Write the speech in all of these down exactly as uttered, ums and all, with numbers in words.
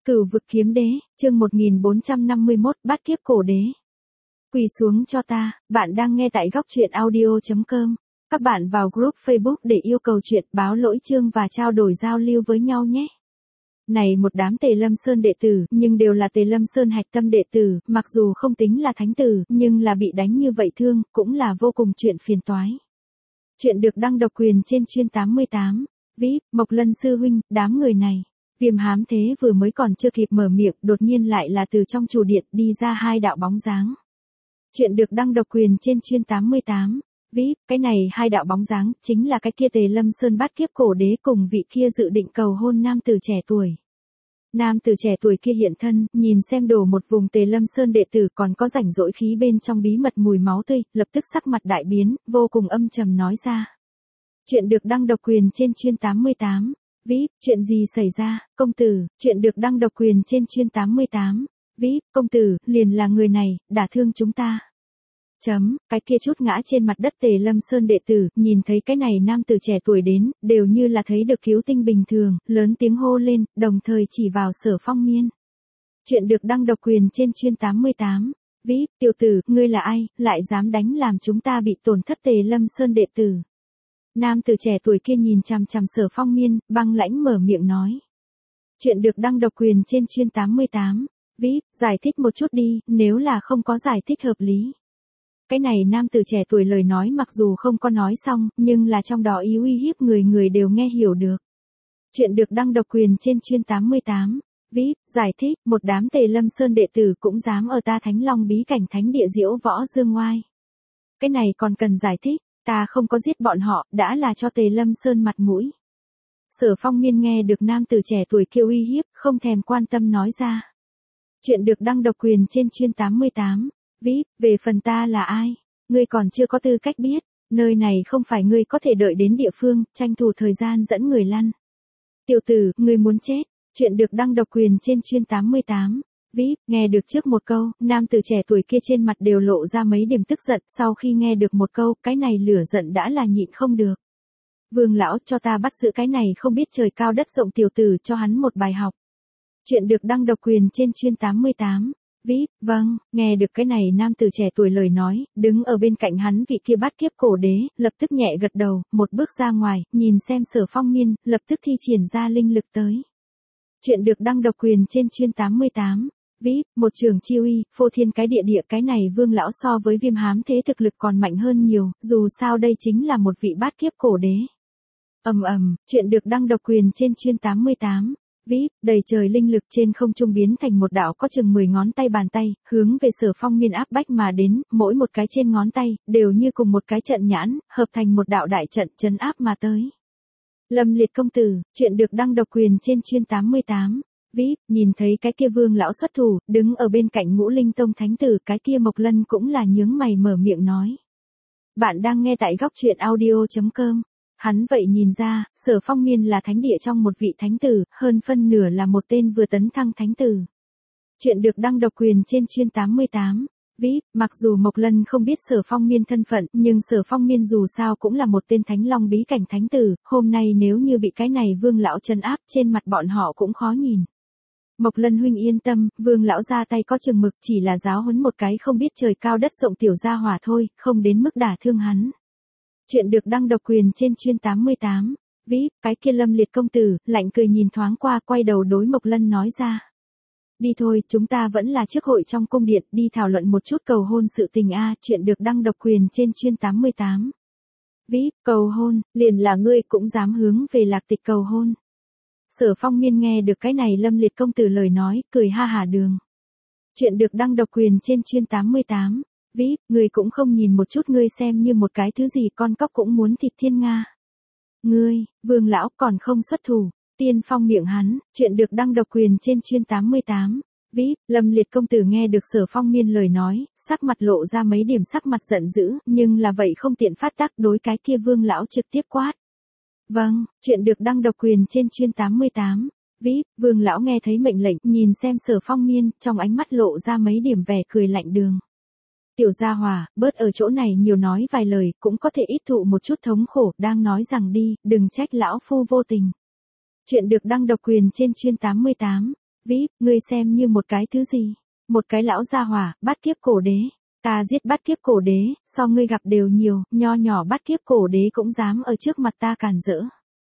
Cửu vực kiếm đế, chương một nghìn bốn trăm năm mươi mốt, bát kiếp cổ đế. Quỳ xuống cho ta, bạn đang nghe tại góc truyện audio chấm com. Các bạn vào group Facebook để yêu cầu chuyện, báo lỗi chương và trao đổi giao lưu với nhau nhé. Này một đám Tề Lâm Sơn đệ tử, nhưng đều là Tề Lâm Sơn hạch tâm đệ tử, mặc dù không tính là thánh tử, nhưng là bị đánh như vậy thương, cũng là vô cùng chuyện phiền toái. Chuyện được đăng độc quyền trên chuyên tám mươi tám. Vĩ, Mộc Lân sư huynh, đám người này. Viêm Hám Thế vừa mới còn chưa kịp mở miệng, đột nhiên lại là từ trong chủ điện đi ra hai đạo bóng dáng. Chuyện được đăng độc quyền trên chuyên tám mươi tám. Vĩ, cái này hai đạo bóng dáng, chính là cái kia Tề Lâm Sơn bát kiếp cổ đế cùng vị kia dự định cầu hôn nam tử trẻ tuổi. Nam tử trẻ tuổi kia hiện thân, nhìn xem đổ một vùng Tề Lâm Sơn đệ tử còn có rảnh rỗi khí bên trong bí mật mùi máu tươi, lập tức sắc mặt đại biến, vô cùng âm trầm nói ra. Chuyện được đăng độc quyền trên chuyên tám mươi tám. Vĩ, chuyện gì xảy ra, công tử, chuyện được đăng độc quyền trên chuyên tám mươi tám. Vĩ, công tử, liền là người này, đả thương chúng ta. Chấm, cái kia chút ngã trên mặt đất Tề Lâm Sơn đệ tử, nhìn thấy cái này nam tử trẻ tuổi đến, đều như là thấy được cứu tinh bình thường, lớn tiếng hô lên, đồng thời chỉ vào Sở Phong Miên. Chuyện được đăng độc quyền trên chuyên tám mươi tám. Vĩ, tiểu tử, ngươi là ai, lại dám đánh làm chúng ta bị tổn thất Tề Lâm Sơn đệ tử. Nam tử trẻ tuổi kia nhìn chằm chằm Sở Phong Miên, băng lãnh mở miệng nói. Chuyện được đăng độc quyền trên chuyên tám mươi tám. Vĩ, giải thích một chút đi, nếu là không có giải thích hợp lý. Cái này nam tử trẻ tuổi lời nói mặc dù không có nói xong, nhưng là trong đó ý uy hiếp người người đều nghe hiểu được. Chuyện được đăng độc quyền trên chuyên tám mươi tám. Vĩ, giải thích, một đám Tề Lâm Sơn đệ tử cũng dám ở ta Thánh Long bí cảnh thánh địa diễu võ dương ngoai. Cái này còn cần giải thích. Ta không có giết bọn họ, đã là cho Tề Lâm Sơn mặt mũi. Sở Phong Miên nghe được nam tử trẻ tuổi kêu uy hiếp, không thèm quan tâm nói ra. Chuyện được đăng độc quyền trên chuyên tám mươi tám. Vĩ, về phần ta là ai? Ngươi còn chưa có tư cách biết, nơi này không phải ngươi có thể đợi đến địa phương, tranh thủ thời gian dẫn người lăn. Tiểu tử, ngươi muốn chết. Chuyện được đăng độc quyền trên chuyên tám mươi tám. Vĩ, nghe được trước một câu, nam tử trẻ tuổi kia trên mặt đều lộ ra mấy điểm tức giận, sau khi nghe được một câu, cái này lửa giận đã là nhịn không được. Vương lão, cho ta bắt giữ cái này không biết trời cao đất rộng tiểu tử, cho hắn một bài học. Chuyện được đăng độc quyền trên chuyên tám mươi tám. Vĩ, vâng, nghe được cái này nam tử trẻ tuổi lời nói, đứng ở bên cạnh hắn vị kia bát kiếp cổ đế, lập tức nhẹ gật đầu, một bước ra ngoài, nhìn xem Sở Phong Miên, lập tức thi triển ra linh lực tới. Chuyện được đăng độc quyền trên chuyên tám mươi tám. Vĩ, một trường chi uy, phô thiên cái địa địa, cái này Vương lão so với Viêm Hám Thế thực lực còn mạnh hơn nhiều, dù sao đây chính là một vị bát kiếp cổ đế. Ầm ầm, chuyện được đăng độc quyền trên chuyên tám mươi tám. Vĩ, đầy trời linh lực trên không trung biến thành một đạo có chừng mười ngón tay bàn tay, hướng về Sở Phong Miên áp bách mà đến, mỗi một cái trên ngón tay, đều như cùng một cái trận nhãn, hợp thành một đạo đại trận trấn áp mà tới. Lâm Liệt công tử, chuyện được đăng độc quyền trên chuyên tám mươi tám. Vĩ, nhìn thấy cái kia Vương lão xuất thủ, đứng ở bên cạnh Ngũ Linh Tông thánh tử, cái kia Mộc Lân cũng là nhướng mày mở miệng nói. Bạn đang nghe tại góc truyện audio chấm com. Hắn vậy nhìn ra, Sở Phong Miên là thánh địa trong một vị thánh tử, hơn phân nửa là một tên vừa tấn thăng thánh tử. Chuyện được đăng độc quyền trên chuyên tám mươi tám. Vĩ, mặc dù Mộc Lân không biết Sở Phong Miên thân phận, nhưng Sở Phong Miên dù sao cũng là một tên Thánh Long bí cảnh thánh tử, hôm nay nếu như bị cái này Vương lão trấn áp, trên mặt bọn họ cũng khó nhìn. Mộc Lân huynh yên tâm, Vương lão ra tay có chừng mực, chỉ là giáo huấn một cái không biết trời cao đất rộng tiểu gia hỏa thôi, không đến mức đả thương hắn. Chuyện được đăng độc quyền trên chuyên tám mươi tám. Vĩ, cái kia Lâm Liệt công tử, lạnh cười nhìn thoáng qua, quay đầu đối Mộc Lân nói ra. Đi thôi, chúng ta vẫn là trước hội trong cung điện, đi thảo luận một chút cầu hôn sự tình a. Chuyện được đăng độc quyền trên chuyên tám mươi tám. Vĩ, cầu hôn, liền là ngươi cũng dám hướng về Lạc Tịch cầu hôn. Sở Phong Miên nghe được cái này Lâm Liệt công tử lời nói, cười ha hả đường. Chuyện được đăng độc quyền trên chuyên tám mươi tám. Vĩ, ngươi cũng không nhìn một chút, ngươi xem như một cái thứ gì, con cóc cũng muốn thịt thiên nga. Ngươi, Vương lão còn không xuất thủ, tiên phong miệng hắn. Chuyện được đăng độc quyền trên chuyên tám mươi tám. Vĩ, Lâm Liệt công tử nghe được Sở Phong Miên lời nói, sắc mặt lộ ra mấy điểm sắc mặt giận dữ, nhưng là vậy không tiện phát tác, đối cái kia Vương lão trực tiếp quát. Vâng, chuyện được đăng độc quyền trên chuyên tám mươi tám. Vĩ, Vương lão nghe thấy mệnh lệnh, nhìn xem Sở Phong Miên, trong ánh mắt lộ ra mấy điểm vẻ cười lạnh đường. Tiểu gia hòa, bớt ở chỗ này nhiều nói vài lời, cũng có thể ít thụ một chút thống khổ, đang nói rằng đi, đừng trách lão phu vô tình. Chuyện được đăng độc quyền trên chuyên tám mươi tám. Vĩ, ngươi xem như một cái thứ gì? Một cái lão gia hỏa, bát kiếp cổ đế. Ta giết bát kiếp cổ đế, so ngươi gặp đều nhiều, nho nhỏ bát kiếp cổ đế cũng dám ở trước mặt ta cản rỡ.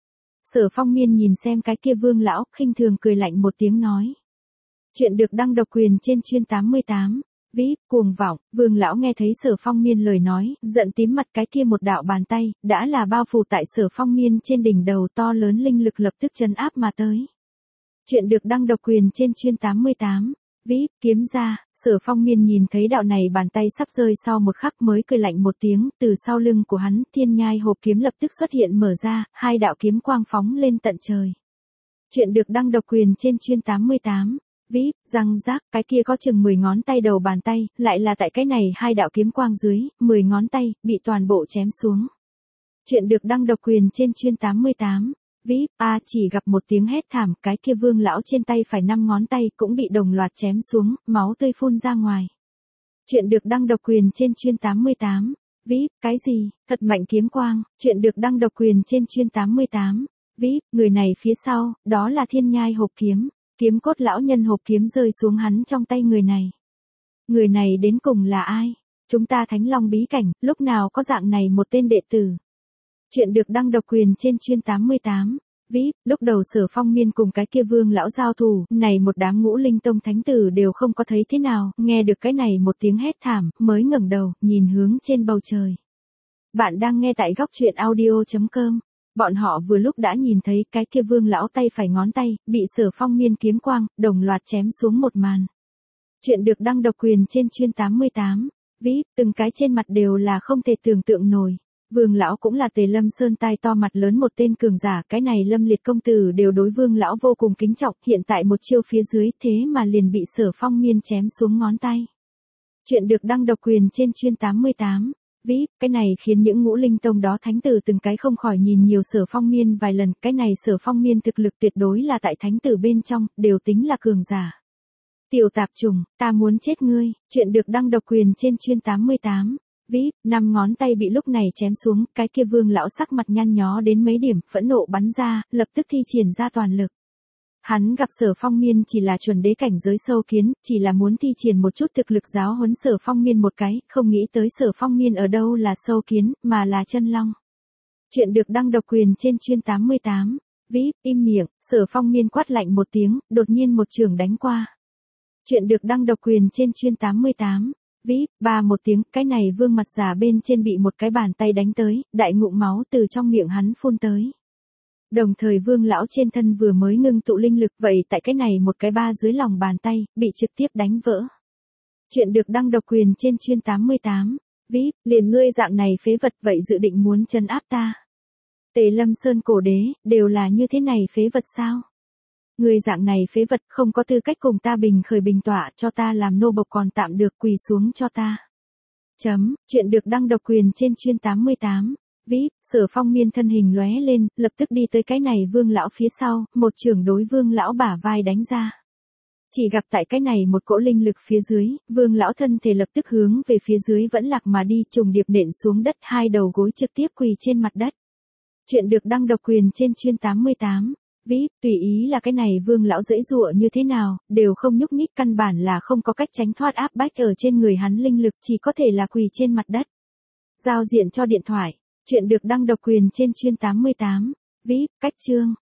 Sở Phong Miên nhìn xem cái kia Vương lão, khinh thường cười lạnh một tiếng nói. Chuyện được đăng độc quyền trên chuyên tám mươi tám. Vĩ, cuồng vọng, Vương lão nghe thấy Sở Phong Miên lời nói, giận tím mặt, cái kia một đạo bàn tay, đã là bao phủ tại Sở Phong Miên trên đỉnh đầu, to lớn linh lực lập tức trấn áp mà tới. Chuyện được đăng độc quyền trên chuyên tám mươi tám. Vĩ, kiếm ra, Sở Phong Miên nhìn thấy đạo này bàn tay sắp rơi sau một khắc mới cười lạnh một tiếng, từ sau lưng của hắn, thiên nhai hộp kiếm lập tức xuất hiện mở ra, hai đạo kiếm quang phóng lên tận trời. Chuyện được đăng độc quyền trên chuyên tám mươi tám. Vĩ, răng rác, cái kia có chừng mười ngón tay đầu bàn tay, lại là tại cái này hai đạo kiếm quang dưới, mười ngón tay, bị toàn bộ chém xuống. Chuyện được đăng độc quyền trên chuyên tám mươi tám. Vĩ, a chỉ gặp một tiếng hét thảm, cái kia Vương lão trên tay phải năm ngón tay cũng bị đồng loạt chém xuống, máu tươi phun ra ngoài. Chuyện được đăng độc quyền trên chuyên tám mươi tám. Vĩ, cái gì, thật mạnh kiếm quang, chuyện được đăng độc quyền trên chuyên tám mươi tám. Vĩ, người này phía sau, đó là thiên nhai hộp kiếm, kiếm cốt lão nhân hộp kiếm rơi xuống hắn trong tay người này. Người này đến cùng là ai? Chúng ta Thánh Long bí cảnh, lúc nào có dạng này một tên đệ tử? Chuyện được đăng độc quyền trên chuyên tám mươi tám. Vĩ, lúc đầu Sở Phong Miên cùng cái kia Vương lão giao thủ, này một đám ngũ linh tông thánh tử đều không có thấy thế nào, nghe được cái này một tiếng hét thảm, mới ngẩng đầu, nhìn hướng trên bầu trời. Bạn đang nghe tại góc truyện audio chấm com. Bọn họ vừa lúc đã nhìn thấy cái kia Vương lão tay phải ngón tay, bị Sở Phong Miên kiếm quang, đồng loạt chém xuống một màn. Chuyện được đăng độc quyền trên chuyên tám mươi tám. Vĩ, từng cái trên mặt đều là không thể tưởng tượng nổi. Vương lão cũng là Tề Lâm Sơn tai to mặt lớn một tên cường giả, cái này Lâm Liệt công tử đều đối Vương lão vô cùng kính trọng, hiện tại một chiêu phía dưới, thế mà liền bị Sở Phong Miên chém xuống ngón tay. Chuyện được đăng độc quyền trên chuyên tám mươi tám. Vĩ, cái này khiến những ngũ linh tông đó thánh tử từng cái không khỏi nhìn nhiều Sở Phong Miên vài lần, cái này Sở Phong Miên thực lực tuyệt đối là tại thánh tử bên trong, đều tính là cường giả. Tiểu tạp trùng, ta muốn chết ngươi, chuyện được đăng độc quyền trên chuyên tám mươi tám. Vĩ, năm ngón tay bị lúc này chém xuống, cái kia Vương lão sắc mặt nhăn nhó đến mấy điểm, phẫn nộ bắn ra, lập tức thi triển ra toàn lực. Hắn gặp Sở Phong Miên chỉ là chuẩn đế cảnh giới sâu kiến, chỉ là muốn thi triển một chút thực lực giáo huấn Sở Phong Miên một cái, không nghĩ tới Sở Phong Miên ở đâu là sâu kiến, mà là chân long. Chuyện được đăng độc quyền trên chuyên tám mươi tám. Vĩ, im miệng, Sở Phong Miên quát lạnh một tiếng, đột nhiên một trường đánh qua. Chuyện được đăng độc quyền trên chuyên tám mươi tám. Vĩ, ba một tiếng, cái này Vương mặt già bên trên bị một cái bàn tay đánh tới, đại ngụm máu từ trong miệng hắn phun tới. Đồng thời Vương lão trên thân vừa mới ngưng tụ linh lực, vậy tại cái này một cái ba dưới lòng bàn tay, bị trực tiếp đánh vỡ. Chuyện được đăng độc quyền trên chuyên tám mươi tám. Vĩ, liền ngươi dạng này phế vật, vậy dự định muốn trấn áp ta? Tề Lâm Sơn cổ đế, đều là như thế này phế vật sao? Ngươi dạng này phế vật, không có tư cách cùng ta bình khởi bình tọa, cho ta làm nô bộc còn tạm được, quỳ xuống cho ta. Chấm, chuyện được đăng độc quyền trên chuyên tám mươi tám. Vĩ, Sở Phong Miên thân hình lóe lên, lập tức đi tới cái này Vương lão phía sau, một chưởng đối Vương lão bả vai đánh ra. Chỉ gặp tại cái này một cỗ linh lực phía dưới, Vương lão thân thể lập tức hướng về phía dưới vẫn lạc mà đi, trùng điệp nện xuống đất, hai đầu gối trực tiếp quỳ trên mặt đất. Chuyện được đăng độc quyền trên chuyên tám mươi tám. Vĩ, tùy ý là cái này Vương lão dãy dụa như thế nào, đều không nhúc nhích, căn bản là không có cách tránh thoát áp bách ở trên người hắn linh lực, chỉ có thể là quỳ trên mặt đất. Giao diện cho điện thoại. Chuyện được đăng độc quyền trên chuyên tám mươi tám. Vĩ, cách chương.